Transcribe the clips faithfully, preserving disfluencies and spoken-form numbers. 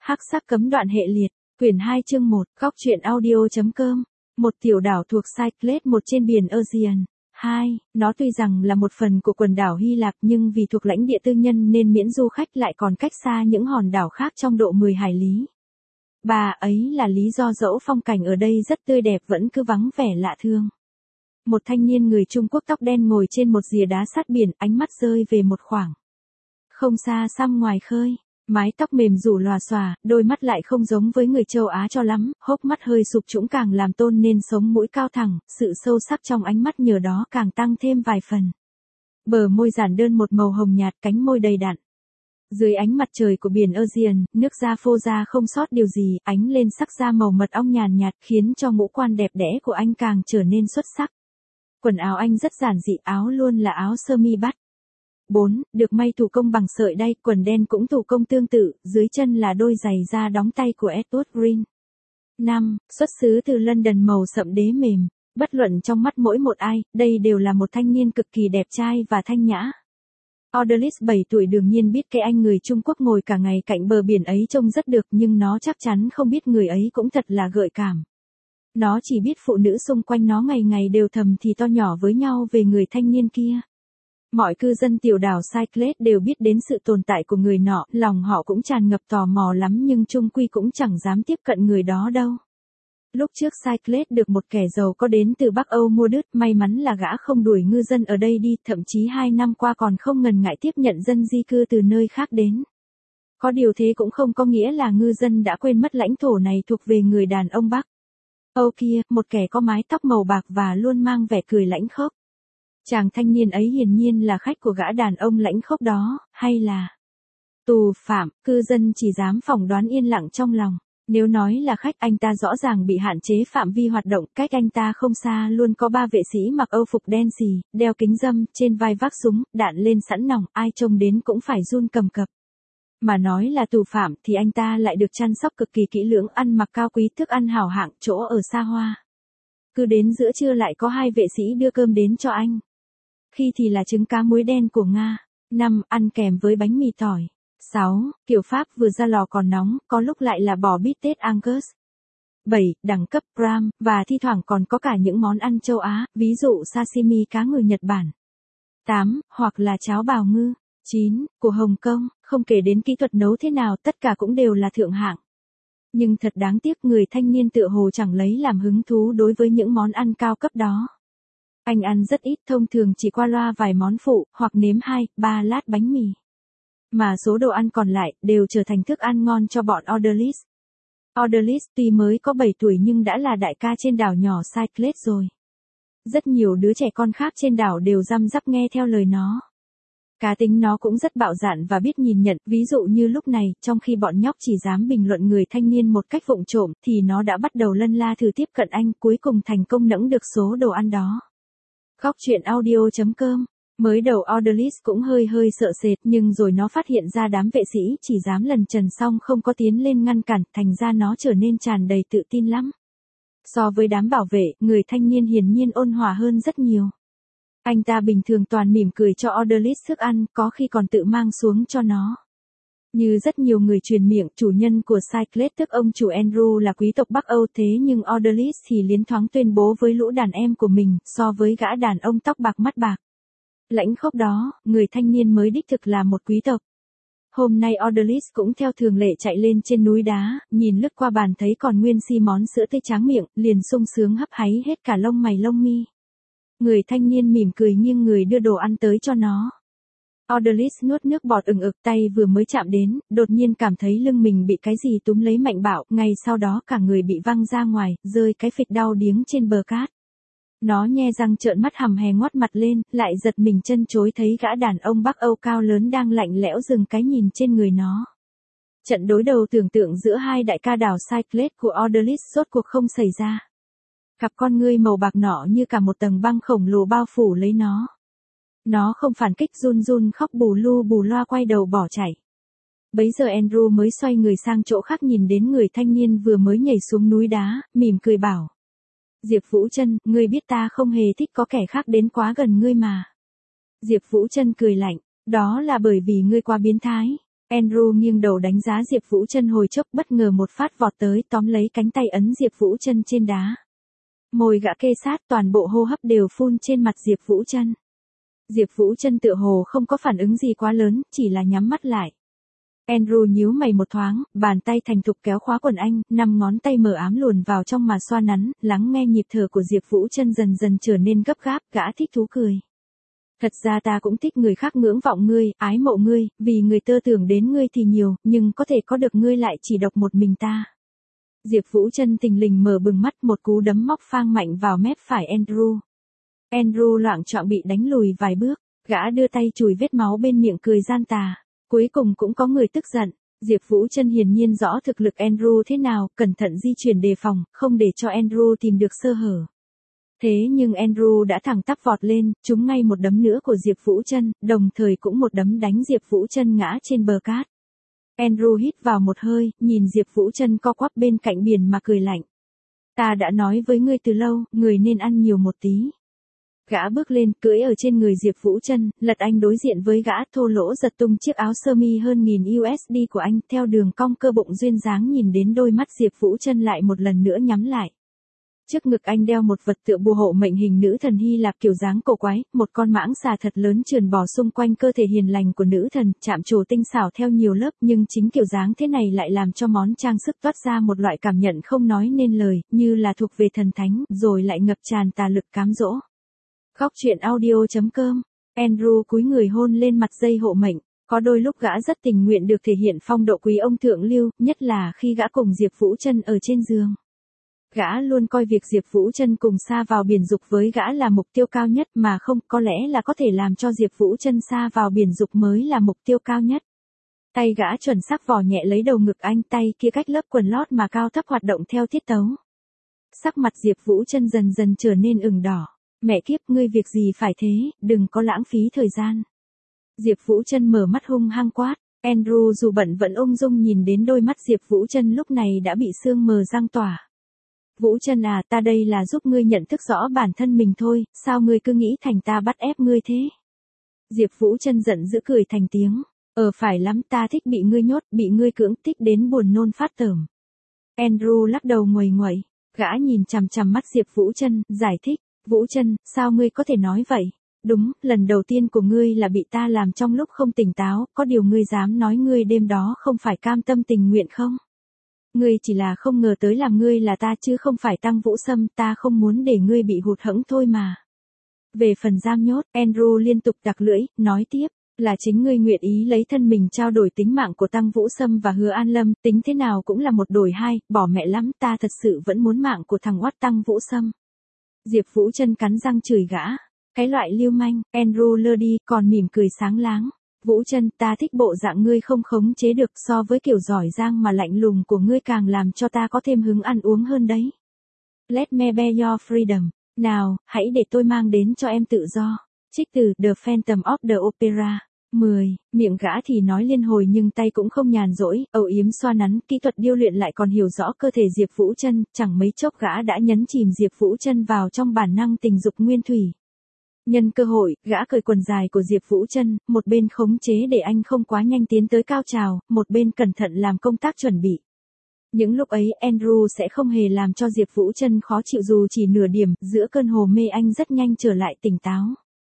Hắc sắc cấm đoạn hệ liệt, quyển hai chương một, góc truyện audio.com. Một tiểu đảo thuộc Cyclades một trên biển Aegean. hai. Nó tuy rằng là một phần của quần đảo Hy Lạp nhưng vì thuộc lãnh địa tư nhân nên miễn du khách lại còn cách xa những hòn đảo khác trong độ mười hải lý. Ba ấy là lý do dẫu phong cảnh ở đây rất tươi đẹp vẫn cứ vắng vẻ lạ thường. Một thanh niên người Trung Quốc tóc đen ngồi trên một rìa đá sát biển, ánh mắt rơi về một khoảng không xa xăm ngoài khơi. Mái tóc mềm rủ lòa xòa, đôi mắt lại không giống với người châu Á cho lắm, hốc mắt hơi sụp trũng càng làm tôn nên sống mũi cao thẳng, sự sâu sắc trong ánh mắt nhờ đó càng tăng thêm vài phần. Bờ môi giản đơn một màu hồng nhạt, cánh môi đầy đặn. Dưới ánh mặt trời của biển Aegean, nước da phô ra không sót điều gì, ánh lên sắc da màu mật ong nhàn nhạt khiến cho ngũ quan đẹp đẽ của anh càng trở nên xuất sắc. Quần áo anh rất giản dị, áo luôn là áo sơ mi bắt. bốn. Được may thủ công bằng sợi đay, quần đen cũng thủ công tương tự, dưới chân là đôi giày da đóng tay của Edward Green. năm. Xuất xứ từ London, màu sậm đế mềm. Bất luận trong mắt mỗi một ai, đây đều là một thanh niên cực kỳ đẹp trai và thanh nhã. Audrlis bảy tuổi đương nhiên biết cái anh người Trung Quốc ngồi cả ngày cạnh bờ biển ấy trông rất được, nhưng nó chắc chắn không biết người ấy cũng thật là gợi cảm. Nó chỉ biết phụ nữ xung quanh nó ngày ngày đều thầm thì to nhỏ với nhau về người thanh niên kia. Mọi cư dân tiểu đảo Cyclades đều biết đến sự tồn tại của người nọ, lòng họ cũng tràn ngập tò mò lắm nhưng chung quy cũng chẳng dám tiếp cận người đó đâu. Lúc trước Cyclades được một kẻ giàu có đến từ Bắc Âu mua đứt, may mắn là gã không đuổi ngư dân ở đây đi, thậm chí hai năm qua còn không ngần ngại tiếp nhận dân di cư từ nơi khác đến. Có điều thế cũng không có nghĩa là ngư dân đã quên mất lãnh thổ này thuộc về người đàn ông Bắc Âu kia, một kẻ có mái tóc màu bạc và luôn mang vẻ cười lãnh khốc. Chàng thanh niên ấy hiển nhiên là khách của gã đàn ông lãnh khốc đó, hay là tù phạm. Cư dân chỉ dám phỏng đoán yên lặng trong lòng. Nếu nói là khách, anh ta rõ ràng bị hạn chế phạm vi hoạt động, cách anh ta không xa luôn có ba vệ sĩ mặc âu phục đen xì, đeo kính râm, trên vai vác súng, đạn lên sẵn nòng, ai trông đến cũng phải run cầm cập. Mà nói là tù phạm thì anh ta lại được chăm sóc cực kỳ kỹ lưỡng, ăn mặc cao quý, thức ăn hảo hạng, chỗ ở xa hoa. Cứ đến giữa trưa lại có hai vệ sĩ đưa cơm đến cho anh. Khi thì là trứng cá muối đen của Nga. năm. Ăn kèm với bánh mì tỏi. sáu. Kiểu Pháp vừa ra lò còn nóng, có lúc lại là bò bít tết Angus. bảy. Đẳng cấp Prime, và thi thoảng còn có cả những món ăn châu Á, ví dụ sashimi cá ngừ Nhật Bản. tám. Hoặc là cháo bào ngư. chín. Của Hồng Kông, không kể đến kỹ thuật nấu thế nào, tất cả cũng đều là thượng hạng. Nhưng thật đáng tiếc, người thanh niên tựa hồ chẳng lấy làm hứng thú đối với những món ăn cao cấp đó. Anh ăn rất ít, thông thường chỉ qua loa vài món phụ, hoặc nếm hai, ba lát bánh mì. Mà số đồ ăn còn lại, đều trở thành thức ăn ngon cho bọn Audrlis. Audrlis tuy mới có bảy tuổi nhưng đã là đại ca trên đảo nhỏ Cyclades rồi. Rất nhiều đứa trẻ con khác trên đảo đều răm rắp nghe theo lời nó. Cá tính nó cũng rất bạo dạn và biết nhìn nhận, ví dụ như lúc này, trong khi bọn nhóc chỉ dám bình luận người thanh niên một cách vụng trộm, thì nó đã bắt đầu lân la thử tiếp cận anh, cuối cùng thành công nẫng được số đồ ăn đó. Góc truyện audio.com. Mới đầu Audrlis cũng hơi hơi sợ sệt, nhưng rồi nó phát hiện ra đám vệ sĩ chỉ dám lần trần xong không có tiến lên ngăn cản, thành ra nó trở nên tràn đầy tự tin lắm. So với đám bảo vệ, người thanh niên hiển nhiên ôn hòa hơn rất nhiều. Anh ta bình thường toàn mỉm cười cho Audrlis thức ăn, có khi còn tự mang xuống cho nó. Như rất nhiều người truyền miệng, chủ nhân của Cyclades tức ông chủ Andrew là quý tộc Bắc Âu, thế nhưng Audrlis thì liến thoáng tuyên bố với lũ đàn em của mình, so với gã đàn ông tóc bạc mắt bạc lãnh khốc đó, người thanh niên mới đích thực là một quý tộc. Hôm nay Audrlis cũng theo thường lệ chạy lên trên núi đá, nhìn lướt qua bàn thấy còn nguyên si món sữa tươi tráng miệng, liền sung sướng hấp háy hết cả lông mày lông mi. Người thanh niên mỉm cười nghiêng người đưa đồ ăn tới cho nó. Audrlis nuốt nước bọt ừng ực, tay vừa mới chạm đến, đột nhiên cảm thấy lưng mình bị cái gì túm lấy mạnh bạo, ngay sau đó cả người bị văng ra ngoài, rơi cái phịch đau điếng trên bờ cát. Nó nhe răng trợn mắt hằm hè ngoắt mặt lên, lại giật mình chân chối thấy gã đàn ông Bắc Âu cao lớn đang lạnh lẽo dừng cái nhìn trên người nó. Trận đối đầu tưởng tượng giữa hai đại ca đảo Cyclades của Audrlis rốt cuộc không xảy ra. Cặp con ngươi màu bạc nọ như cả một tầng băng khổng lồ bao phủ lấy nó. Nó không phản kích, run run khóc bù lu bù loa quay đầu bỏ chạy. Bấy giờ Andrew mới xoay người sang chỗ khác nhìn đến người thanh niên vừa mới nhảy xuống núi đá, mỉm cười bảo. Diệp Vũ Trân, ngươi biết ta không hề thích có kẻ khác đến quá gần ngươi mà. Diệp Vũ Trân cười lạnh, đó là bởi vì ngươi quá biến thái. Andrew nghiêng đầu đánh giá Diệp Vũ Trân hồi chốc, bất ngờ một phát vọt tới tóm lấy cánh tay ấn Diệp Vũ Trân trên đá. Môi gã kê sát, toàn bộ hô hấp đều phun trên mặt Diệp Vũ Trân. Diệp Vũ Trân tựa hồ không có phản ứng gì quá lớn, chỉ là nhắm mắt lại. Andrew nhíu mày một thoáng, bàn tay thành thục kéo khóa quần anh, năm ngón tay mờ ám luồn vào trong mà xoa nắn, lắng nghe nhịp thở của Diệp Vũ Trân dần dần trở nên gấp gáp, gã thích thú cười. Thật ra ta cũng thích người khác ngưỡng vọng ngươi, ái mộ ngươi, vì người tơ tưởng đến ngươi thì nhiều, nhưng có thể có được ngươi lại chỉ độc một mình ta. Diệp Vũ Trân tình lình mở bừng mắt, một cú đấm móc phang mạnh vào mép phải Andrew. Andrew loạng choạng bị đánh lùi vài bước, gã đưa tay chùi vết máu bên miệng cười gian tà. Cuối cùng cũng có người tức giận. Diệp Vũ Trân hiển nhiên rõ thực lực Andrew thế nào, cẩn thận di chuyển đề phòng, không để cho Andrew tìm được sơ hở. Thế nhưng Andrew đã thẳng tắp vọt lên, trúng ngay một đấm nữa của Diệp Vũ Trân, đồng thời cũng một đấm đánh Diệp Vũ Trân ngã trên bờ cát. Andrew hít vào một hơi, nhìn Diệp Vũ Trân co quắp bên cạnh biển mà cười lạnh. Ta đã nói với ngươi từ lâu, người nên ăn nhiều một tí. Gã bước lên, cưỡi ở trên người Diệp Vũ Trân, lật anh đối diện với gã, thô lỗ giật tung chiếc áo sơ mi hơn nghìn u ét đê của anh, theo đường cong cơ bụng duyên dáng nhìn đến đôi mắt Diệp Vũ Trân lại một lần nữa nhắm lại. Trước ngực anh đeo một vật tựa bùa hộ mệnh hình nữ thần Hy Lạp kiểu dáng cổ quái, một con mãng xà thật lớn trườn bò xung quanh cơ thể hiền lành của nữ thần, chạm trổ tinh xảo theo nhiều lớp, nhưng chính kiểu dáng thế này lại làm cho món trang sức toát ra một loại cảm nhận không nói nên lời, như là thuộc về thần thánh, rồi lại ngập tràn tà lực cám dỗ. Góc truyện audio chấm com. Andrew cúi người hôn lên mặt dây hộ mệnh, có đôi lúc gã rất tình nguyện được thể hiện phong độ quý ông thượng lưu, nhất là khi gã cùng Diệp Vũ Trân ở trên giường. Gã luôn coi việc Diệp Vũ Trân cùng sa vào biển dục với gã là mục tiêu cao nhất, mà không, có lẽ là có thể làm cho Diệp Vũ Trân sa vào biển dục mới là mục tiêu cao nhất. Tay gã chuẩn xác vò nhẹ lấy đầu ngực anh, tay kia cách lớp quần lót mà cao thấp hoạt động theo tiết tấu. Sắc mặt Diệp Vũ Trân dần dần trở nên ửng đỏ. Mẹ kiếp, ngươi việc gì phải thế, đừng có lãng phí thời gian. Diệp Vũ Trân mở mắt hung hăng quát. Andrew dù bận vẫn ung dung nhìn đến đôi mắt Diệp Vũ Trân lúc này đã bị sương mờ răng tỏa. Vũ Trân à, ta đây là giúp ngươi nhận thức rõ bản thân mình thôi, sao ngươi cứ nghĩ thành ta bắt ép ngươi thế? Diệp Vũ Trân giận dữ cười thành tiếng. Ờ phải lắm, ta thích bị ngươi nhốt, bị ngươi cưỡng, thích đến buồn nôn phát tởm. Andrew lắc đầu nguầy nguậy, gã nhìn chằm chằm mắt Diệp Vũ Trân, giải thích. Vũ Trân, sao ngươi có thể nói vậy? Đúng, lần đầu tiên của ngươi là bị ta làm trong lúc không tỉnh táo, có điều ngươi dám nói ngươi đêm đó không phải cam tâm tình nguyện không? Ngươi chỉ là không ngờ tới làm ngươi là ta chứ không phải Tăng Vũ Sâm, ta không muốn để ngươi bị hụt hẫng thôi mà. Về phần giam nhốt, Andrew liên tục đặc lưỡi, nói tiếp, là chính ngươi nguyện ý lấy thân mình trao đổi tính mạng của Tăng Vũ Sâm và Hứa An Lâm, tính thế nào cũng là một đổi hai, bỏ mẹ lắm, ta thật sự vẫn muốn mạng của thằng oát Tăng Vũ Sâm. Diệp Vũ Trân cắn răng chửi gã. Cái loại lưu manh. Andrew lơ đi, còn mỉm cười sáng láng. Vũ Trân, ta thích bộ dạng ngươi không khống chế được, so với kiểu giỏi giang mà lạnh lùng của ngươi càng làm cho ta có thêm hứng ăn uống hơn đấy. Let me be your freedom. Nào, hãy để tôi mang đến cho em tự do. Trích từ The Phantom of the Opera. mười. Miệng gã thì nói liên hồi nhưng tay cũng không nhàn rỗi, âu yếm xoa nắn, kỹ thuật điêu luyện lại còn hiểu rõ cơ thể Diệp Vũ Trân, chẳng mấy chốc gã đã nhấn chìm Diệp Vũ Trân vào trong bản năng tình dục nguyên thủy. Nhân cơ hội, gã cởi quần dài của Diệp Vũ Trân, một bên khống chế để anh không quá nhanh tiến tới cao trào, một bên cẩn thận làm công tác chuẩn bị. Những lúc ấy Andrew sẽ không hề làm cho Diệp Vũ Trân khó chịu dù chỉ nửa điểm, giữa cơn hồ mê anh rất nhanh trở lại tỉnh táo.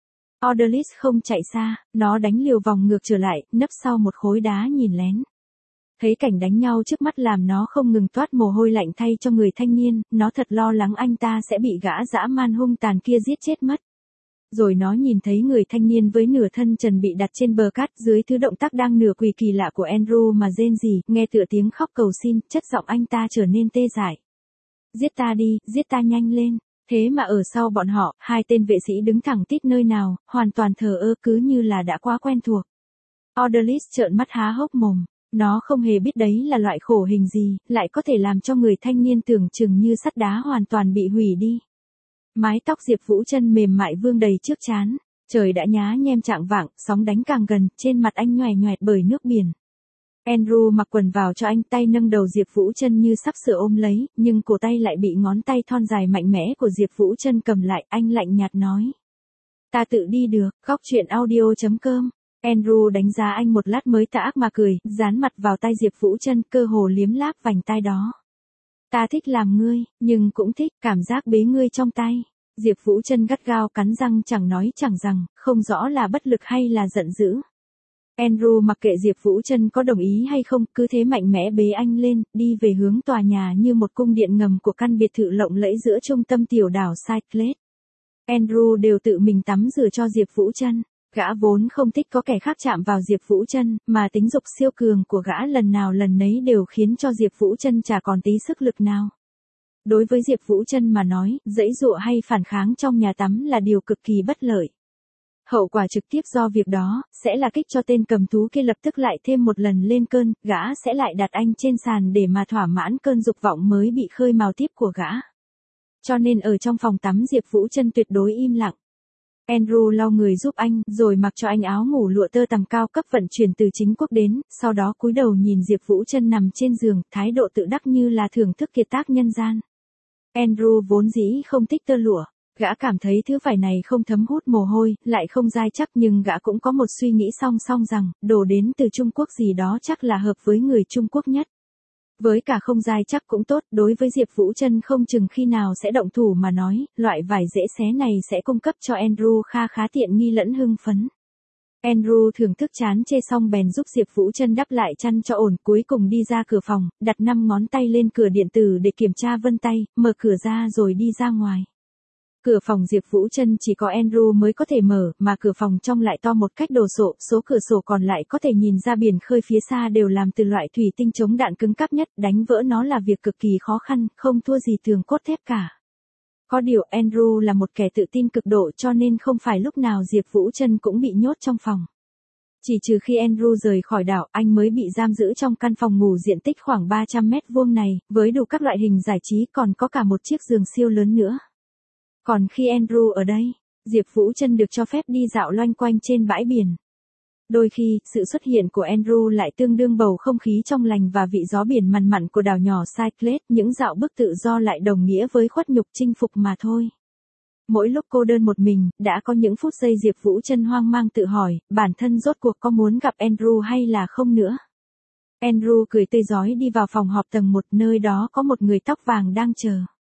Odalis không chạy xa, nó đánh liều vòng ngược trở lại, nấp sau một khối đá nhìn lén. Thấy cảnh đánh nhau trước mắt làm nó không ngừng toát mồ hôi lạnh thay cho người thanh niên, nó thật lo lắng anh ta sẽ bị gã dã man hung tàn kia giết chết mất. Rồi nó nhìn thấy người thanh niên với nửa thân trần bị đặt trên bờ cát dưới thứ động tác đang nửa quỳ kỳ lạ của Andrew mà rên rỉ, nghe tựa tiếng khóc cầu xin, chất giọng anh ta trở nên tê dại. Giết ta đi, giết ta nhanh lên. Thế mà ở sau bọn họ, hai tên vệ sĩ đứng thẳng tít nơi nào, hoàn toàn thờ ơ cứ như là đã quá quen thuộc. Odalis trợn mắt há hốc mồm. Nó không hề biết đấy là loại khổ hình gì, lại có thể làm cho người thanh niên tưởng chừng như sắt đá hoàn toàn bị hủy đi. Mái tóc Diệp Vũ Trân mềm mại vương đầy trước trán. Trời đã nhá nhem chạng vạng, sóng đánh càng gần, trên mặt anh nhoẻn nhoẹt bởi nước biển. Andrew mặc quần vào cho anh, tay nâng đầu Diệp Vũ Trân như sắp sửa ôm lấy, nhưng cổ tay lại bị ngón tay thon dài mạnh mẽ của Diệp Vũ Trân cầm lại, anh lạnh nhạt nói. Ta tự đi được, góc truyện audio chấm com. Andrew đánh giá anh một lát mới tà ác mà cười, dán mặt vào tay Diệp Vũ Trân, cơ hồ liếm láp vành tai đó. Ta thích làm ngươi, nhưng cũng thích cảm giác bế ngươi trong tay. Diệp Vũ Trân gắt gao cắn răng chẳng nói chẳng rằng, không rõ là bất lực hay là giận dữ. Andrew mặc kệ Diệp Vũ Trân có đồng ý hay không, cứ thế mạnh mẽ bế anh lên, đi về hướng tòa nhà như một cung điện ngầm của căn biệt thự lộng lẫy giữa trung tâm tiểu đảo Cyclades. Andrew đều tự mình tắm rửa cho Diệp Vũ Trân. Gã vốn không thích có kẻ khác chạm vào Diệp Vũ Trân, mà tính dục siêu cường của gã lần nào lần nấy đều khiến cho Diệp Vũ Trân chả còn tí sức lực nào. Đối với Diệp Vũ Trân mà nói, giãy giụa hay phản kháng trong nhà tắm là điều cực kỳ bất lợi. Hậu quả trực tiếp do việc đó, sẽ là kích cho tên cầm thú kia lập tức lại thêm một lần lên cơn, gã sẽ lại đặt anh trên sàn để mà thỏa mãn cơn dục vọng mới bị khơi mào tiếp của gã. Cho nên ở trong phòng tắm Diệp Vũ Trân tuyệt đối im lặng. Andrew lau người giúp anh, rồi mặc cho anh áo ngủ lụa tơ tằm cao cấp vận chuyển từ chính quốc đến, sau đó cúi đầu nhìn Diệp Vũ Trân nằm trên giường, thái độ tự đắc như là thưởng thức kiệt tác nhân gian. Andrew vốn dĩ không thích tơ lụa, gã cảm thấy thứ vải này không thấm hút mồ hôi, lại không dai chắc, nhưng gã cũng có một suy nghĩ song song rằng, đồ đến từ Trung Quốc gì đó chắc là hợp với người Trung Quốc nhất. Với cả không dai chắc cũng tốt, đối với Diệp Vũ Trân không chừng khi nào sẽ động thủ mà nói, loại vải dễ xé này sẽ cung cấp cho Andrew kha khá tiện nghi lẫn hưng phấn. Andrew thưởng thức chán chê xong bèn giúp Diệp Vũ Trân đắp lại chăn cho ổn, cuối cùng đi ra cửa phòng, đặt năm ngón tay lên cửa điện tử để kiểm tra vân tay, mở cửa ra rồi đi ra ngoài. Cửa phòng Diệp Vũ Trân chỉ có Andrew mới có thể mở, mà cửa phòng trong lại to một cách đồ sộ, số cửa sổ còn lại có thể nhìn ra biển khơi phía xa đều làm từ loại thủy tinh chống đạn cứng cáp nhất, đánh vỡ nó là việc cực kỳ khó khăn, không thua gì tường cốt thép cả. Có điều Andrew là một kẻ tự tin cực độ cho nên không phải lúc nào Diệp Vũ Trân cũng bị nhốt trong phòng. Chỉ trừ khi Andrew rời khỏi đảo, anh mới bị giam giữ trong căn phòng ngủ diện tích khoảng ba trăm mét vuông này, với đủ các loại hình giải trí, còn có cả một chiếc giường siêu lớn nữa. Còn khi Andrew ở đây, Diệp Vũ Trân được cho phép đi dạo loanh quanh trên bãi biển. Đôi khi, sự xuất hiện của Andrew lại tương đương bầu không khí trong lành và vị gió biển mằn mặn của đảo nhỏ Cyclades, những dạo bước tự do lại đồng nghĩa với khuất nhục chinh phục mà thôi. Mỗi lúc cô đơn một mình, đã có những phút giây Diệp Vũ Trân hoang mang tự hỏi, bản thân rốt cuộc có muốn gặp Andrew hay là không nữa. Andrew cười tươi rói đi vào phòng họp tầng một, nơi đó có một người tóc vàng đang chờ.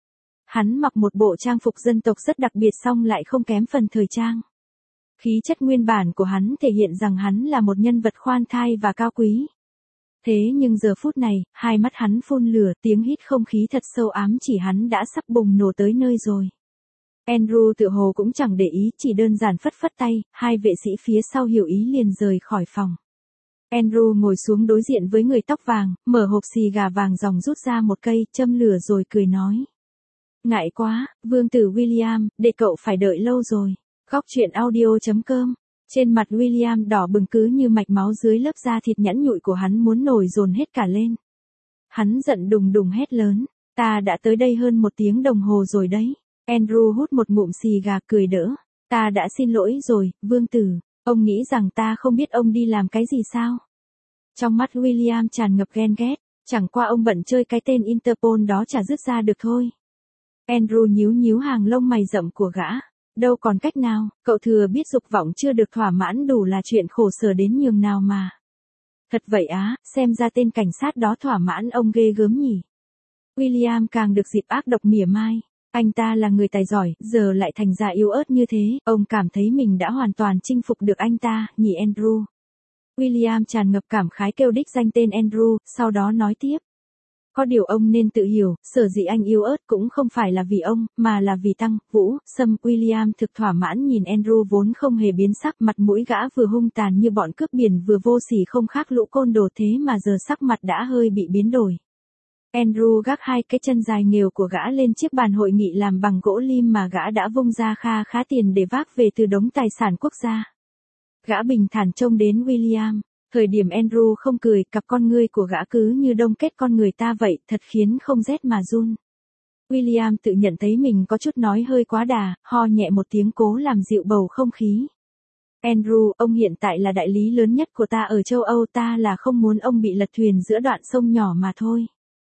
Hắn mặc một bộ trang phục dân tộc rất đặc biệt song lại không kém phần thời trang. Khí chất nguyên bản của hắn thể hiện rằng hắn là một nhân vật khoan thai và cao quý. Thế nhưng giờ phút này, hai mắt hắn phun lửa, tiếng hít không khí thật sâu ám chỉ hắn đã sắp bùng nổ tới nơi rồi. Andrew tựa hồ cũng chẳng để ý, chỉ đơn giản phất phất tay, hai vệ sĩ phía sau hiểu ý liền rời khỏi phòng. Andrew ngồi xuống đối diện với người tóc vàng, mở hộp xì gà vàng ròng rút ra một cây, châm lửa rồi cười nói. Ngại quá, vương tử William, để cậu phải đợi lâu rồi. Góc truyện audio chấm com. Trên mặt William đỏ bừng cứ như mạch máu dưới lớp da thịt nhẵn nhụi của hắn muốn nổi dồn hết cả lên. Hắn giận đùng đùng hét lớn. Ta đã tới đây hơn một tiếng đồng hồ rồi đấy. Andrew hút một ngụm xì gà cười đỡ. Ta đã xin lỗi rồi, vương tử. Ông nghĩ rằng ta không biết ông đi làm cái gì sao? Trong mắt William tràn ngập ghen ghét. Chẳng qua ông bận chơi cái tên Interpol đó chả dứt ra được thôi. Andrew nhíu nhíu hàng lông mày rậm của gã. Đâu còn cách nào, cậu thừa biết dục vọng chưa được thỏa mãn đủ là chuyện khổ sở đến nhường nào mà. Thật vậy á, xem ra tên cảnh sát đó thỏa mãn ông ghê gớm nhỉ. William càng được dịp ác độc mỉa mai. Anh ta là người tài giỏi, giờ lại thành ra yếu ớt như thế, ông cảm thấy mình đã hoàn toàn chinh phục được anh ta, nhỉ Andrew. William tràn ngập cảm khái kêu đích danh tên Andrew, sau đó nói tiếp. Có điều ông nên tự hiểu, sở dĩ anh yếu ớt cũng không phải là vì ông, mà là vì Tăng, Vũ, Sâm. William thực thỏa mãn nhìn Andrew vốn không hề biến sắc, mặt mũi gã vừa hung tàn như bọn cướp biển vừa vô sỉ không khác lũ côn đồ, thế mà giờ sắc mặt đã hơi bị biến đổi. Andrew gác hai cái chân dài nghều của gã lên chiếc bàn hội nghị làm bằng gỗ lim mà gã đã vung ra kha khá tiền để vác về từ đống tài sản quốc gia. Gã bình thản trông đến William. Thời điểm Andrew không cười, cặp con ngươi của gã cứ như đông kết con người ta vậy, thật khiến không rét mà run. William tự nhận thấy mình có chút nói hơi quá đà, ho nhẹ một tiếng cố làm dịu bầu không khí. Andrew, ông hiện tại là đại lý lớn nhất của ta ở châu Âu, ta là không muốn ông bị lật thuyền giữa đoạn sông nhỏ mà thôi.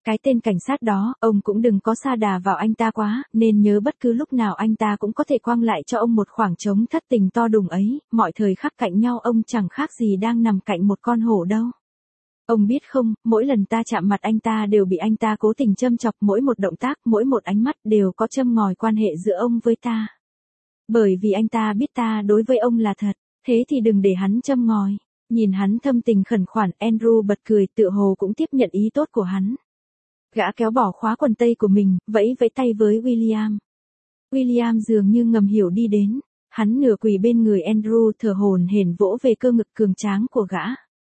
Cái tên cảnh sát đó, ông cũng đừng có sa đà vào anh ta quá, nên nhớ bất cứ lúc nào anh ta cũng có thể quăng lại cho ông một khoảng trống thất tình to đùng ấy, mọi thời khắc cạnh nhau ông chẳng khác gì đang nằm cạnh một con hổ đâu. Ông biết không, mỗi lần ta chạm mặt anh ta đều bị anh ta cố tình châm chọc, mỗi một động tác, mỗi một ánh mắt đều có châm ngòi quan hệ giữa ông với ta. Bởi vì anh ta biết ta đối với ông là thật, thế thì đừng để hắn châm ngòi. Nhìn hắn thâm tình khẩn khoản, Andrew bật cười, tựa hồ cũng tiếp nhận ý tốt của hắn. Gã kéo bỏ khóa quần tây của mình, vẫy vẫy tay với William. William dường như ngầm hiểu đi đến, hắn nửa quỳ bên người Andrew, thở hổn hển vỗ về cơ ngực cường tráng của gã.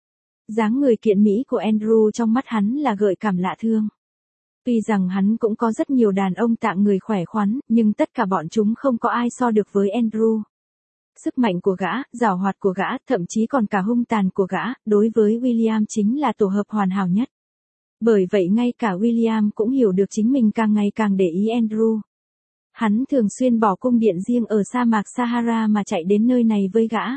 Dáng người kiện mỹ của Andrew trong mắt hắn là gợi cảm lạ thương. Tuy rằng hắn cũng có rất nhiều đàn ông tạng người khỏe khoắn, nhưng tất cả bọn chúng không có ai so được với Andrew. Sức mạnh của gã, giàu hoạt của gã, thậm chí còn cả hung tàn của gã, đối với William chính là tổ hợp hoàn hảo nhất. Bởi vậy ngay cả William cũng hiểu được chính mình càng ngày càng để ý Andrew. Hắn thường xuyên bỏ cung điện riêng ở sa mạc Sahara mà chạy đến nơi này với gã.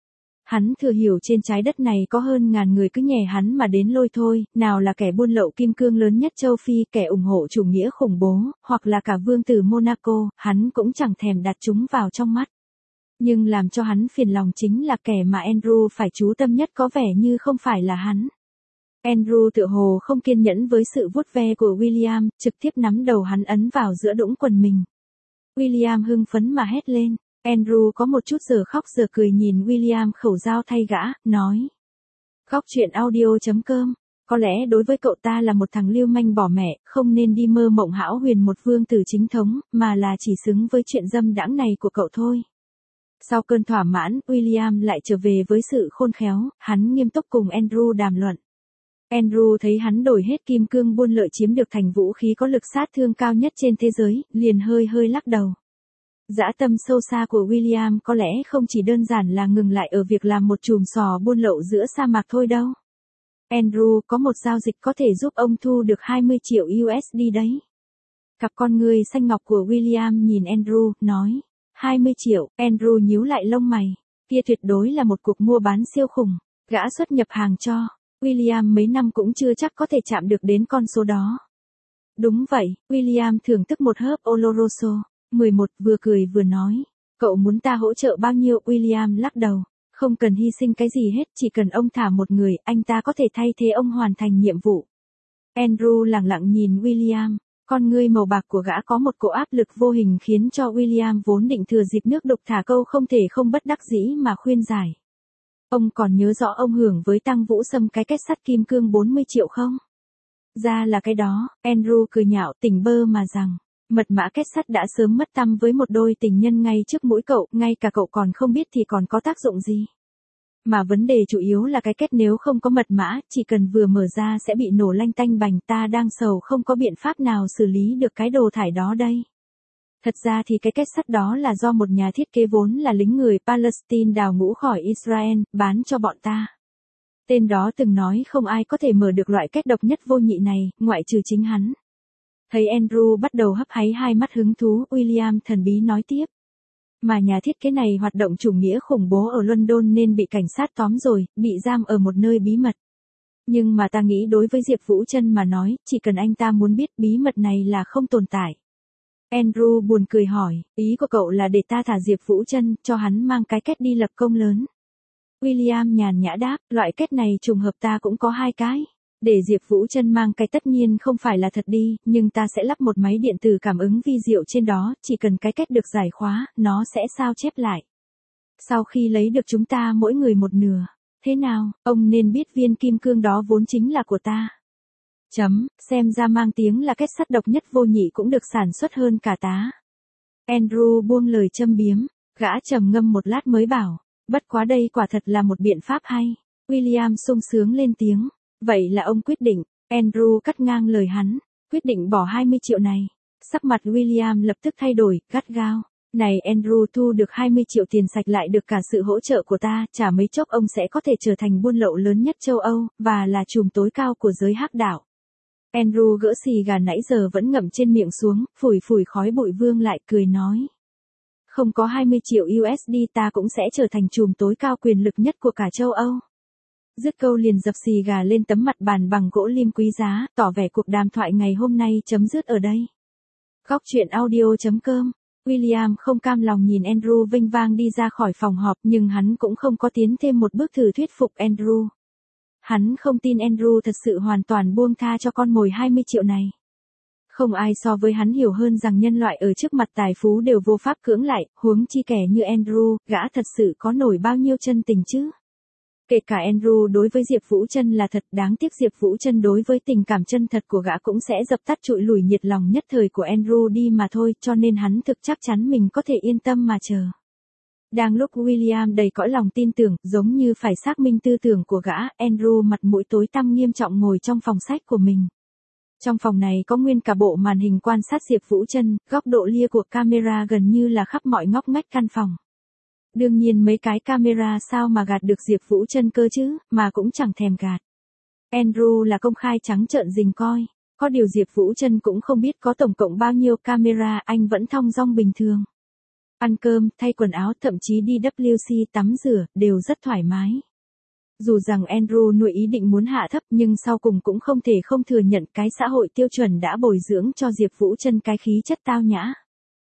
Hắn thừa hiểu trên trái đất này có hơn ngàn người cứ nhè hắn mà đến lôi thôi, nào là kẻ buôn lậu kim cương lớn nhất châu Phi, kẻ ủng hộ chủ nghĩa khủng bố, hoặc là cả vương tử Monaco, hắn cũng chẳng thèm đặt chúng vào trong mắt. Nhưng làm cho hắn phiền lòng chính là kẻ mà Andrew phải chú tâm nhất có vẻ như không phải là hắn. Andrew tựa hồ không kiên nhẫn với sự vuốt ve của William, trực tiếp nắm đầu hắn ấn vào giữa đũng quần mình. William hưng phấn mà hét lên. Andrew có một chút giờ khóc giờ cười nhìn William khẩu dao thay gã, nói. Góc chuyện audio chấm com, có lẽ đối với cậu ta là một thằng lưu manh bỏ mẹ, không nên đi mơ mộng hão huyền một vương tử chính thống, mà là chỉ xứng với chuyện dâm đãng này của cậu thôi. Sau cơn thỏa mãn, William lại trở về với sự khôn khéo, hắn nghiêm túc cùng Andrew đàm luận. Andrew thấy hắn đổi hết kim cương buôn lợi chiếm được thành vũ khí có lực sát thương cao nhất trên thế giới, liền hơi hơi lắc đầu. Dã tâm sâu xa của William có lẽ không chỉ đơn giản là ngừng lại ở việc làm một chùm sò buôn lậu giữa sa mạc thôi đâu. Andrew có một giao dịch có thể giúp ông thu được hai mươi triệu u ét đê đấy. Cặp con người xanh ngọc của William nhìn Andrew, nói. hai mươi triệu, Andrew nhíu lại lông mày. Kia tuyệt đối là một cuộc mua bán siêu khủng. Gã xuất nhập hàng cho. William mấy năm cũng chưa chắc có thể chạm được đến con số đó. Đúng vậy, William thưởng thức một hớp Oloroso. mười một vừa cười vừa nói. Cậu muốn ta hỗ trợ bao nhiêu? William lắc đầu. Không cần hy sinh cái gì hết, chỉ cần ông thả một người, anh ta có thể thay thế ông hoàn thành nhiệm vụ. Andrew lặng lặng nhìn William. Con ngươi màu bạc của gã có một cỗ áp lực vô hình khiến cho William vốn định thừa dịp nước đục thả câu không thể không bất đắc dĩ mà khuyên giải. Ông còn nhớ rõ ông hưởng với Tăng Vũ Sâm cái kết sắt kim cương bốn mươi triệu không? Ra là cái đó, Andrew cười nhạo tỉnh bơ mà rằng. Mật mã kết sắt đã sớm mất tăm với một đôi tình nhân ngay trước mũi cậu, ngay cả cậu còn không biết thì còn có tác dụng gì. Mà vấn đề chủ yếu là cái kết nếu không có mật mã, chỉ cần vừa mở ra sẽ bị nổ lanh tanh bành, ta đang sầu không có biện pháp nào xử lý được cái đồ thải đó đây. Thật ra thì cái kết sắt đó là do một nhà thiết kế vốn là lính người Palestine đào ngũ khỏi Israel, bán cho bọn ta. Tên đó từng nói không ai có thể mở được loại kết độc nhất vô nhị này, ngoại trừ chính hắn. Thấy Andrew bắt đầu hấp háy hai mắt hứng thú, William thần bí nói tiếp. Mà nhà thiết kế này hoạt động chủ nghĩa khủng bố ở London nên bị cảnh sát tóm rồi, bị giam ở một nơi bí mật. Nhưng mà ta nghĩ đối với Diệp Vũ Trân mà nói, chỉ cần anh ta muốn biết bí mật này là không tồn tại. Andrew buồn cười hỏi, ý của cậu là để ta thả Diệp Vũ Trân, cho hắn mang cái kết đi lập công lớn. William nhàn nhã đáp, loại kết này trùng hợp ta cũng có hai cái. Để Diệp Vũ Trân mang cái tất nhiên không phải là thật đi, nhưng ta sẽ lắp một máy điện tử cảm ứng vi diệu trên đó, chỉ cần cái kết được giải khóa, nó sẽ sao chép lại. Sau khi lấy được chúng ta mỗi người một nửa. Thế nào, ông nên biết viên kim cương đó vốn chính là của ta. Chấm, xem ra mang tiếng là kết sắt độc nhất vô nhị cũng được sản xuất hơn cả tá. Andrew buông lời châm biếm, gã trầm ngâm một lát mới bảo, bất quá đây quả thật là một biện pháp hay. William sung sướng lên tiếng. Vậy là ông quyết định, Andrew cắt ngang lời hắn, quyết định bỏ hai mươi triệu này. Sắc mặt William lập tức thay đổi, gắt gao. Này Andrew, thu được hai mươi triệu tiền sạch lại được cả sự hỗ trợ của ta, chả mấy chốc ông sẽ có thể trở thành buôn lậu lớn nhất châu Âu, và là trùm tối cao của giới hắc đạo. Andrew gỡ xì gà nãy giờ vẫn ngậm trên miệng xuống, phủi phủi khói bụi vương lại, cười nói. Không có hai mươi triệu u ét đê ta cũng sẽ trở thành trùm tối cao quyền lực nhất của cả châu Âu. Dứt câu liền dập xì gà lên tấm mặt bàn bằng gỗ lim quý giá, tỏ vẻ cuộc đàm thoại ngày hôm nay chấm dứt ở đây. Góc truyện audio chấm com. William không cam lòng nhìn Andrew vênh vang đi ra khỏi phòng họp nhưng hắn cũng không có tiến thêm một bước thử thuyết phục Andrew. Hắn không tin Andrew thật sự hoàn toàn buông tha cho con mồi hai mươi triệu này. Không ai so với hắn hiểu hơn rằng nhân loại ở trước mặt tài phú đều vô pháp cưỡng lại, huống chi kẻ như Andrew, gã thật sự có nổi bao nhiêu chân tình chứ. Kể cả Andrew đối với Diệp Vũ Trân là thật, đáng tiếc Diệp Vũ Trân đối với tình cảm chân thật của gã cũng sẽ dập tắt trụi lùi nhiệt lòng nhất thời của Andrew đi mà thôi, cho nên hắn thực chắc chắn mình có thể yên tâm mà chờ. Đang lúc William đầy cõi lòng tin tưởng, giống như phải xác minh tư tưởng của gã, Andrew mặt mũi tối tăm nghiêm trọng ngồi trong phòng sách của mình. Trong phòng này có nguyên cả bộ màn hình quan sát Diệp Vũ Trân, góc độ lia của camera gần như là khắp mọi ngóc ngách căn phòng. Đương nhiên mấy cái camera sao mà gạt được Diệp Vũ Trân cơ chứ, mà cũng chẳng thèm gạt. Andrew là công khai trắng trợn rình coi, có điều Diệp Vũ Trân cũng không biết có tổng cộng bao nhiêu camera, anh vẫn thong dong bình thường. Ăn cơm, thay quần áo, thậm chí đi W C tắm rửa, đều rất thoải mái. Dù rằng Andrew nuôi ý định muốn hạ thấp nhưng sau cùng cũng không thể không thừa nhận cái xã hội tiêu chuẩn đã bồi dưỡng cho Diệp Vũ Trân cái khí chất tao nhã.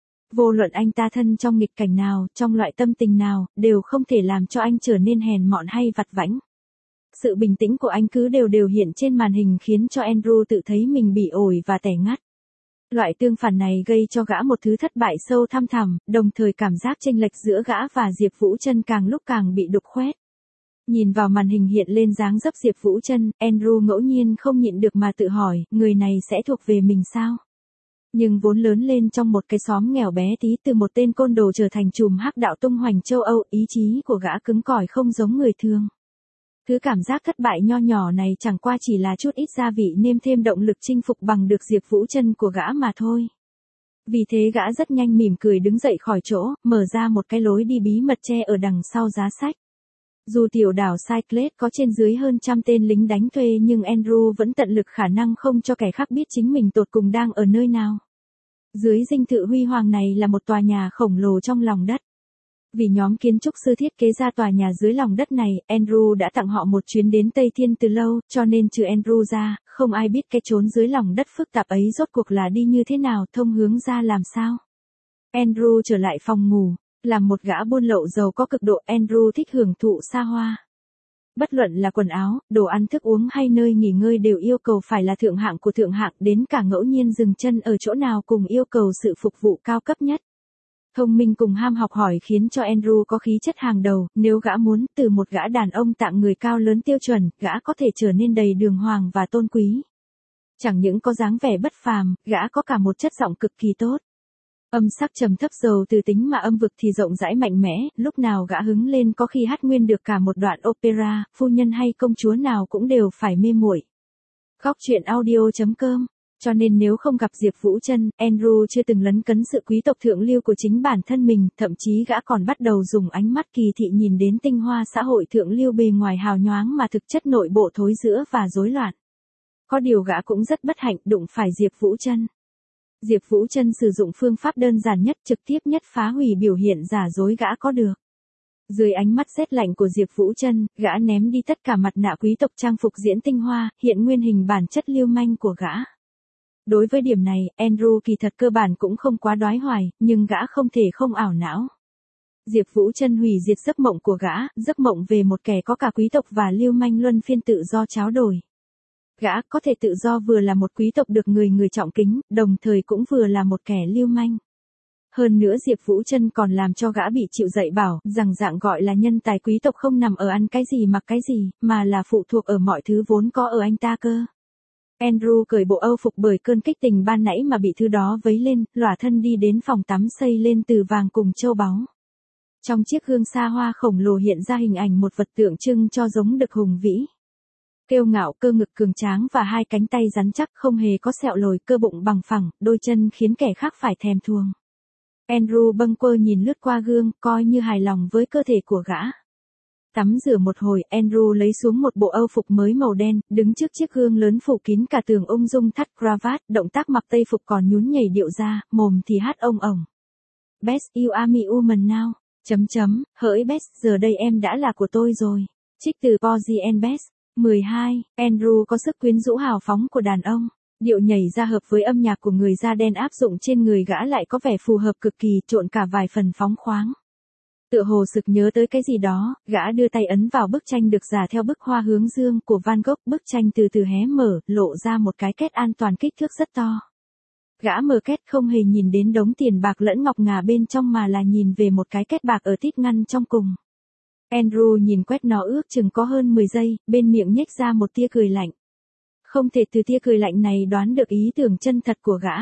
Vô luận anh ta thân trong nghịch cảnh nào, trong loại tâm tình nào, đều không thể làm cho anh trở nên hèn mọn hay vặt vãnh. Sự bình tĩnh của anh cứ đều đều hiện trên màn hình khiến cho Andrew tự thấy mình bị ổi và tẻ ngắt. Loại tương phản này gây cho gã một thứ thất bại sâu thăm thẳm, đồng thời cảm giác chênh lệch giữa gã và Diệp Vũ Trân càng lúc càng bị đục khoét. Nhìn vào màn hình hiện lên dáng dấp Diệp Vũ Trân, Andrew ngẫu nhiên không nhịn được mà tự hỏi, người này sẽ thuộc về mình sao? Nhưng vốn lớn lên trong một cái xóm nghèo bé tí từ một tên côn đồ trở thành trùm hắc đạo tung hoành châu Âu, ý chí của gã cứng cỏi không giống người thường. Thứ cảm giác thất bại nho nhỏ này chẳng qua chỉ là chút ít gia vị nêm thêm động lực chinh phục bằng được Diệp Vũ Trân của gã mà thôi. Vì thế gã rất nhanh mỉm cười đứng dậy khỏi chỗ, mở ra một cái lối đi bí mật che ở đằng sau giá sách. Dù tiểu đảo Cyclades có trên dưới hơn trăm tên lính đánh thuê nhưng Andrew vẫn tận lực khả năng không cho kẻ khác biết chính mình tột cùng đang ở nơi nào. Dưới dinh thự huy hoàng này là một tòa nhà khổng lồ trong lòng đất. Vì nhóm kiến trúc sư thiết kế ra tòa nhà dưới lòng đất này, Andrew đã tặng họ một chuyến đến Tây Thiên từ lâu, cho nên trừ Andrew ra, không ai biết cái chốn dưới lòng đất phức tạp ấy rốt cuộc là đi như thế nào, thông hướng ra làm sao. Andrew trở lại phòng ngủ. Làm một gã buôn lậu giàu có cực độ, Andrew thích hưởng thụ xa hoa. Bất luận là quần áo, đồ ăn thức uống hay nơi nghỉ ngơi đều yêu cầu phải là thượng hạng của thượng hạng, đến cả ngẫu nhiên dừng chân ở chỗ nào cùng yêu cầu sự phục vụ cao cấp nhất. Thông minh cùng ham học hỏi khiến cho Andrew có khí chất hàng đầu, nếu gã muốn từ một gã đàn ông tạng người cao lớn tiêu chuẩn, gã có thể trở nên đầy đường hoàng và tôn quý. Chẳng những có dáng vẻ bất phàm, gã có cả một chất giọng cực kỳ tốt. Âm sắc trầm thấp giàu từ tính mà âm vực thì rộng rãi mạnh mẽ, lúc nào gã hứng lên có khi hát nguyên được cả một đoạn opera, phu nhân hay công chúa nào cũng đều phải mê muội. Góc truyện audio chấm com. Cho nên nếu không gặp Diệp Vũ Trân, Andrew chưa từng lấn cấn sự quý tộc thượng lưu của chính bản thân mình, thậm chí gã còn bắt đầu dùng ánh mắt kỳ thị nhìn đến tinh hoa xã hội thượng lưu bề ngoài hào nhoáng mà thực chất nội bộ thối rữa và rối loạn. Có điều gã cũng rất bất hạnh đụng phải Diệp Vũ Trân. Diệp Vũ Trân sử dụng phương pháp đơn giản nhất, trực tiếp nhất phá hủy biểu hiện giả dối gã có được. Dưới ánh mắt rét lạnh của Diệp Vũ Trân, gã ném đi tất cả mặt nạ quý tộc trang phục diễn tinh hoa, hiện nguyên hình bản chất lưu manh của gã. Đối với điểm này, Andrew kỳ thật cơ bản cũng không quá đoái hoài, nhưng gã không thể không ảo não. Diệp Vũ Trân hủy diệt giấc mộng của gã, giấc mộng về một kẻ có cả quý tộc và lưu manh luân phiên tự do tráo đổi. Gã có thể tự do vừa là một quý tộc được người người trọng kính, đồng thời cũng vừa là một kẻ lưu manh. Hơn nữa Diệp Vũ Trân còn làm cho gã bị chịu dạy bảo, rằng dạng gọi là nhân tài quý tộc không nằm ở ăn cái gì mặc cái gì, mà là phụ thuộc ở mọi thứ vốn có ở anh ta cơ. Andrew cởi bộ âu phục bởi cơn kích tình ban nãy mà bị thứ đó vấy lên, lỏa thân đi đến phòng tắm xây lên từ vàng cùng châu báu. Trong chiếc gương xa hoa khổng lồ hiện ra hình ảnh một vật tượng trưng cho giống đực hùng vĩ. Kiêu ngạo, cơ ngực cường tráng và hai cánh tay rắn chắc không hề có sẹo lồi, cơ bụng bằng phẳng, đôi chân khiến kẻ khác phải thèm thuồng. Andrew bâng quơ nhìn lướt qua gương, coi như hài lòng với cơ thể của gã. Tắm rửa một hồi, Andrew lấy xuống một bộ âu phục mới màu đen, đứng trước chiếc gương lớn phủ kín cả tường ung dung thắt cravat, động tác mặc tây phục còn nhún nhảy điệu ra, mồm thì hát ông ổng. Best you are me woman now, chấm chấm, hỡi Best, giờ đây em đã là của tôi rồi. Trích từ Porgy and Bess. mười hai. Andrew có sức quyến rũ hào phóng của đàn ông. Điệu nhảy ra hợp với âm nhạc của người da đen áp dụng trên người gã lại có vẻ phù hợp cực kỳ, trộn cả vài phần phóng khoáng. Tựa hồ sực nhớ tới cái gì đó, gã đưa tay ấn vào bức tranh được giả theo bức hoa hướng dương của Van Gogh. Bức tranh từ từ hé mở, lộ ra một cái két an toàn kích thước rất to. Gã mở két không hề nhìn đến đống tiền bạc lẫn ngọc ngà bên trong mà là nhìn về một cái két bạc ở tít ngăn trong cùng. Andrew nhìn quét nó ước chừng có hơn mười giây, bên miệng nhếch ra một tia cười lạnh. Không thể từ tia cười lạnh này đoán được ý tưởng chân thật của gã.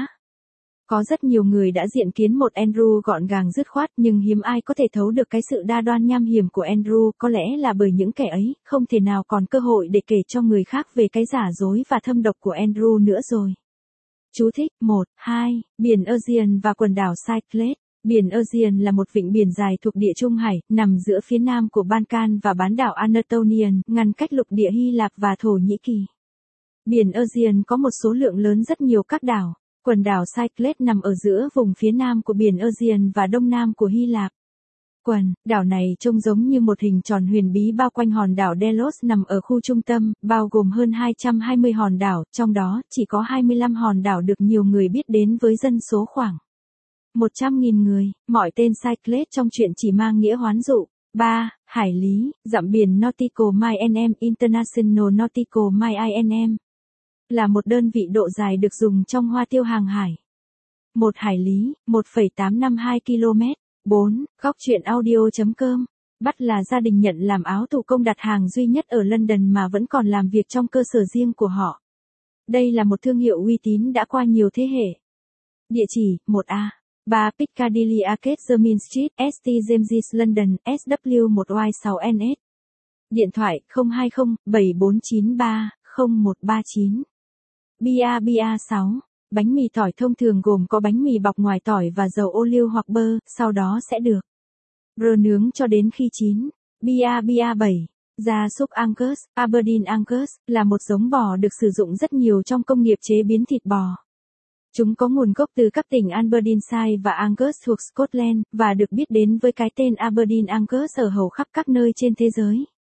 Có rất nhiều người đã diện kiến một Andrew gọn gàng dứt khoát nhưng hiếm ai có thể thấu được cái sự đa đoan nham hiểm của Andrew, có lẽ là bởi những kẻ ấy không thể nào còn cơ hội để kể cho người khác về cái giả dối và thâm độc của Andrew nữa rồi. Chú thích. một, hai. Biển Aegean và quần đảo Cyclades. Biển Aegean là một vịnh biển dài thuộc Địa Trung Hải, nằm giữa phía nam của Balkan và bán đảo Anatolian, ngăn cách lục địa Hy Lạp và Thổ Nhĩ Kỳ. Biển Aegean có một số lượng lớn rất nhiều các đảo. Quần đảo Cyclades nằm ở giữa vùng phía nam của biển Aegean và đông nam của Hy Lạp. Quần đảo này trông giống như một hình tròn huyền bí bao quanh hòn đảo Delos nằm ở khu trung tâm, bao gồm hơn hai trăm hai mươi hòn đảo, trong đó chỉ có hai mươi lăm hòn đảo được nhiều người biết đến với dân số khoảng một trăm nghìn người. Mọi tên Cyclades trong truyện chỉ mang nghĩa hoán dụ. ba. Hải lý, dặm biển Nautical Mile N M International Nautical Mile I N M là một đơn vị độ dài được dùng trong hoa tiêu hàng hải. Một hải lý, một phẩy tám năm hai ki lô mét. bốn. Góc truyện audio chấm com. Bắt là gia đình nhận làm áo thủ công đặt hàng duy nhất ở London mà vẫn còn làm việc trong cơ sở riêng của họ. Đây là một thương hiệu uy tín đã qua nhiều thế hệ. Địa chỉ: một A. ba Piccadilly Arcade Jermyn Street, S T James's London, S W một Y sáu N S. Điện thoại không hai không bảy bốn chín ba không một ba chín. Bia Bia sáu. Bánh mì tỏi thông thường gồm có bánh mì bọc ngoài tỏi và dầu ô liu hoặc bơ, sau đó sẽ được rơ nướng cho đến khi chín. Bia Bia bảy. Gia súc Angus, Aberdeen Angus, là một giống bò được sử dụng rất nhiều trong công nghiệp chế biến thịt bò. Chúng có nguồn gốc từ các tỉnh Aberdeenshire và Angus thuộc Scotland, và được biết đến với cái tên Aberdeen Angus ở hầu khắp các nơi trên thế giới.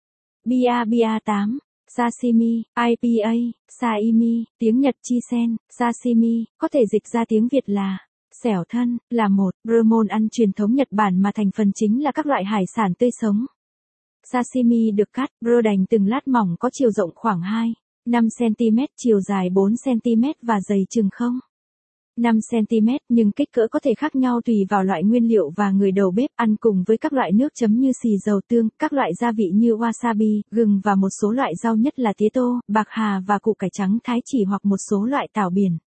Bia Bia tám. Sashimi, I P A, Saimi, tiếng Nhật Chisen, Sashimi, có thể dịch ra tiếng Việt là xẻo thân, là một rơ món ăn truyền thống Nhật Bản mà thành phần chính là các loại hải sản tươi sống. Sashimi được cắt, rơ đành từng lát mỏng có chiều rộng khoảng hai phẩy năm xăng ti mét, chiều dài bốn xăng ti mét và dày chừng không phẩy năm xăng ti mét, nhưng kích cỡ có thể khác nhau tùy vào loại nguyên liệu và người đầu bếp. Ăn cùng với các loại nước chấm như xì dầu tương, các loại gia vị như wasabi, gừng và một số loại rau nhất là tía tô, bạc hà và củ cải trắng thái chỉ hoặc một số loại tảo biển.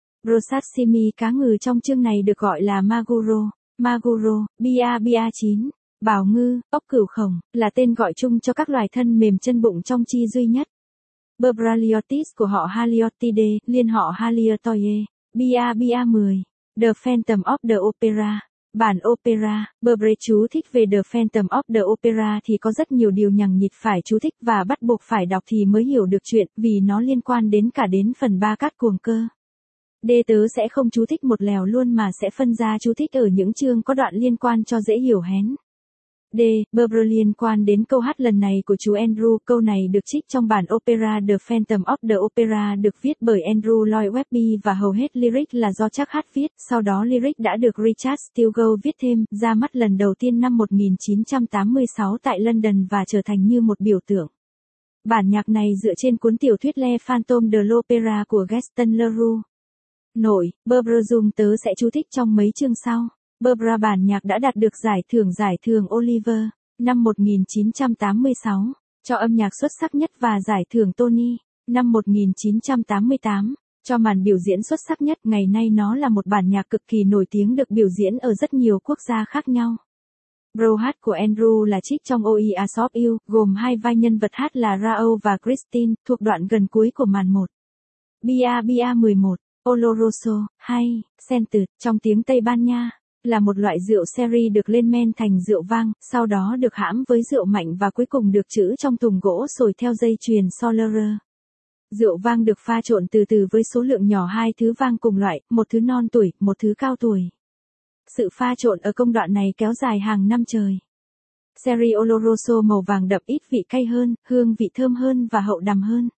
Rosashimi cá ngừ trong chương này được gọi là maguro. Maguro, Bia Bia chín. Bào ngư, ốc cửu khổng, là tên gọi chung cho các loài thân mềm chân bụng trong chi duy nhất. Berbraliotis của họ Haliotidae, liên họ Haliotoidae. Bia Bia mười. The Phantom of the Opera. Bản opera, Berbre chú thích về The Phantom of the Opera thì có rất nhiều điều nhằng nhịt phải chú thích và bắt buộc phải đọc thì mới hiểu được chuyện, vì nó liên quan đến cả đến phần ba cát cuồng cơ. Đê tớ sẽ không chú thích một lèo luôn mà sẽ phân ra chú thích ở những chương có đoạn liên quan cho dễ hiểu hén. D. Berber liên quan đến câu hát lần này của chú Andrew. Câu này được trích trong bản opera The Phantom of the Opera được viết bởi Andrew Lloyd Webber và hầu hết lyric là do Chuck Hát viết, sau đó lyric đã được Richard Stilgoe viết thêm, ra mắt lần đầu tiên năm một nghìn chín trăm tám mươi sáu tại London và trở thành như một biểu tượng. Bản nhạc này dựa trên cuốn tiểu thuyết Le Fantôme de l'Opéra của Gaston Leroux. Nội, Berber dùng tớ sẽ chú thích trong mấy chương sau. Berber bản nhạc đã đạt được giải thưởng giải thưởng Oliver năm một nghìn chín trăm tám mươi sáu cho âm nhạc xuất sắc nhất và giải thưởng Tony năm một nghìn chín trăm tám mươi tám cho màn biểu diễn xuất sắc nhất. Ngày nay nó là một bản nhạc cực kỳ nổi tiếng được biểu diễn ở rất nhiều quốc gia khác nhau. Bro hát của Andrew là trích trong O E As of You, gồm hai vai nhân vật hát là Rao và Christine, thuộc đoạn gần cuối của màn một. Bia Bia mười một. Oloroso, hay, Century, trong tiếng Tây Ban Nha, là một loại rượu sherry được lên men thành rượu vang, sau đó được hãm với rượu mạnh và cuối cùng được trữ trong thùng gỗ sồi theo dây chuyền Solera. Rượu vang được pha trộn từ từ với số lượng nhỏ hai thứ vang cùng loại, một thứ non tuổi, một thứ cao tuổi. Sự pha trộn ở công đoạn này kéo dài hàng năm trời. Sherry Oloroso màu vàng đậm ít vị cay hơn, hương vị thơm hơn và hậu đàm hơn.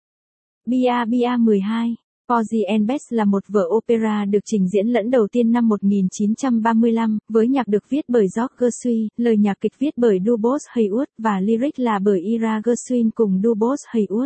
Bia Bia mười hai. Porgy and Bess là một vở opera được trình diễn lẫn đầu tiên năm một nghìn chín trăm ba mươi lăm, với nhạc được viết bởi George Gershwin, lời nhạc kịch viết bởi Dubose Haywood và lyric là bởi Ira Gershwin cùng Dubose Haywood.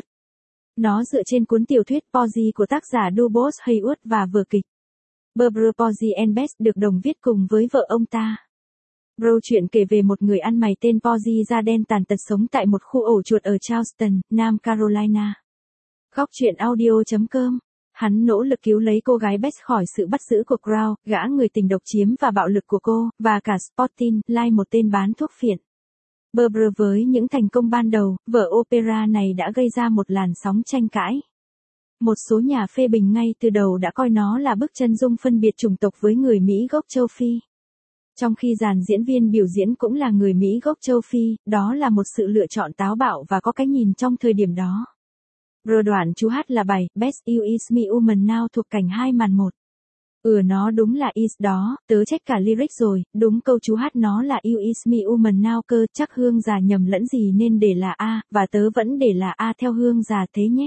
Nó dựa trên cuốn tiểu thuyết Porgy của tác giả Dubose Haywood và vở kịch Barbara Porgy and Bess được đồng viết cùng với vợ ông ta. Câu chuyện kể về một người ăn mày tên Porgy da đen tàn tật sống tại một khu ổ chuột ở Charleston, Nam Carolina. Góc truyện audio chấm com. Hắn nỗ lực cứu lấy cô gái Bess khỏi sự bắt giữ của Crow, gã người tình độc chiếm và bạo lực của cô, và cả Spottin, Lai một tên bán thuốc phiện. Barbara với những thành công ban đầu, vở opera này đã gây ra một làn sóng tranh cãi. Một số nhà phê bình ngay từ đầu đã coi nó là bức chân dung phân biệt chủng tộc với người Mỹ gốc châu Phi. Trong khi dàn diễn viên biểu diễn cũng là người Mỹ gốc châu Phi, đó là một sự lựa chọn táo bạo và có cái nhìn trong thời điểm đó. Rồi đoạn chú hát là bài Best You Is Me Woman Now thuộc cảnh hai màn một. Ừ nó đúng là is đó, tớ check cả lyric rồi, đúng câu chú hát nó là You Is Me Woman Now cơ, chắc Hương già nhầm lẫn gì nên để là A, và tớ vẫn để là A theo Hương già thế nhé.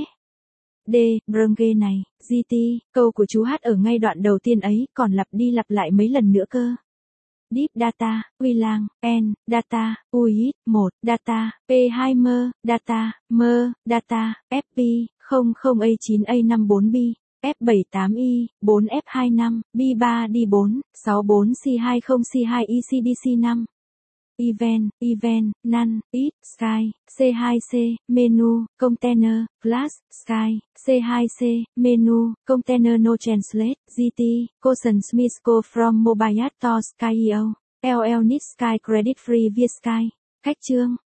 D. Brunge này, giê tê, câu của chú hát ở ngay đoạn đầu tiên ấy, còn lặp đi lặp lại mấy lần nữa cơ. Deep Data, Uy Lang, N, Data, u i ét, một, Data, P hai Mơ, Data, Mơ, Data, ép pê, không không A chín A năm bốn B, F bảy tám I, bốn F hai năm, B ba D bốn, sáu bốn C hai không C hai E C D C năm. Event, Event, None, It, Sky, C hai C, Menu, Container, Class, Sky, C hai C, Menu, Container No Translate, giê tê, Coulson Smith Co from Mobile to Sky e o, L L Need Sky Credit Free via Sky. Khách chương.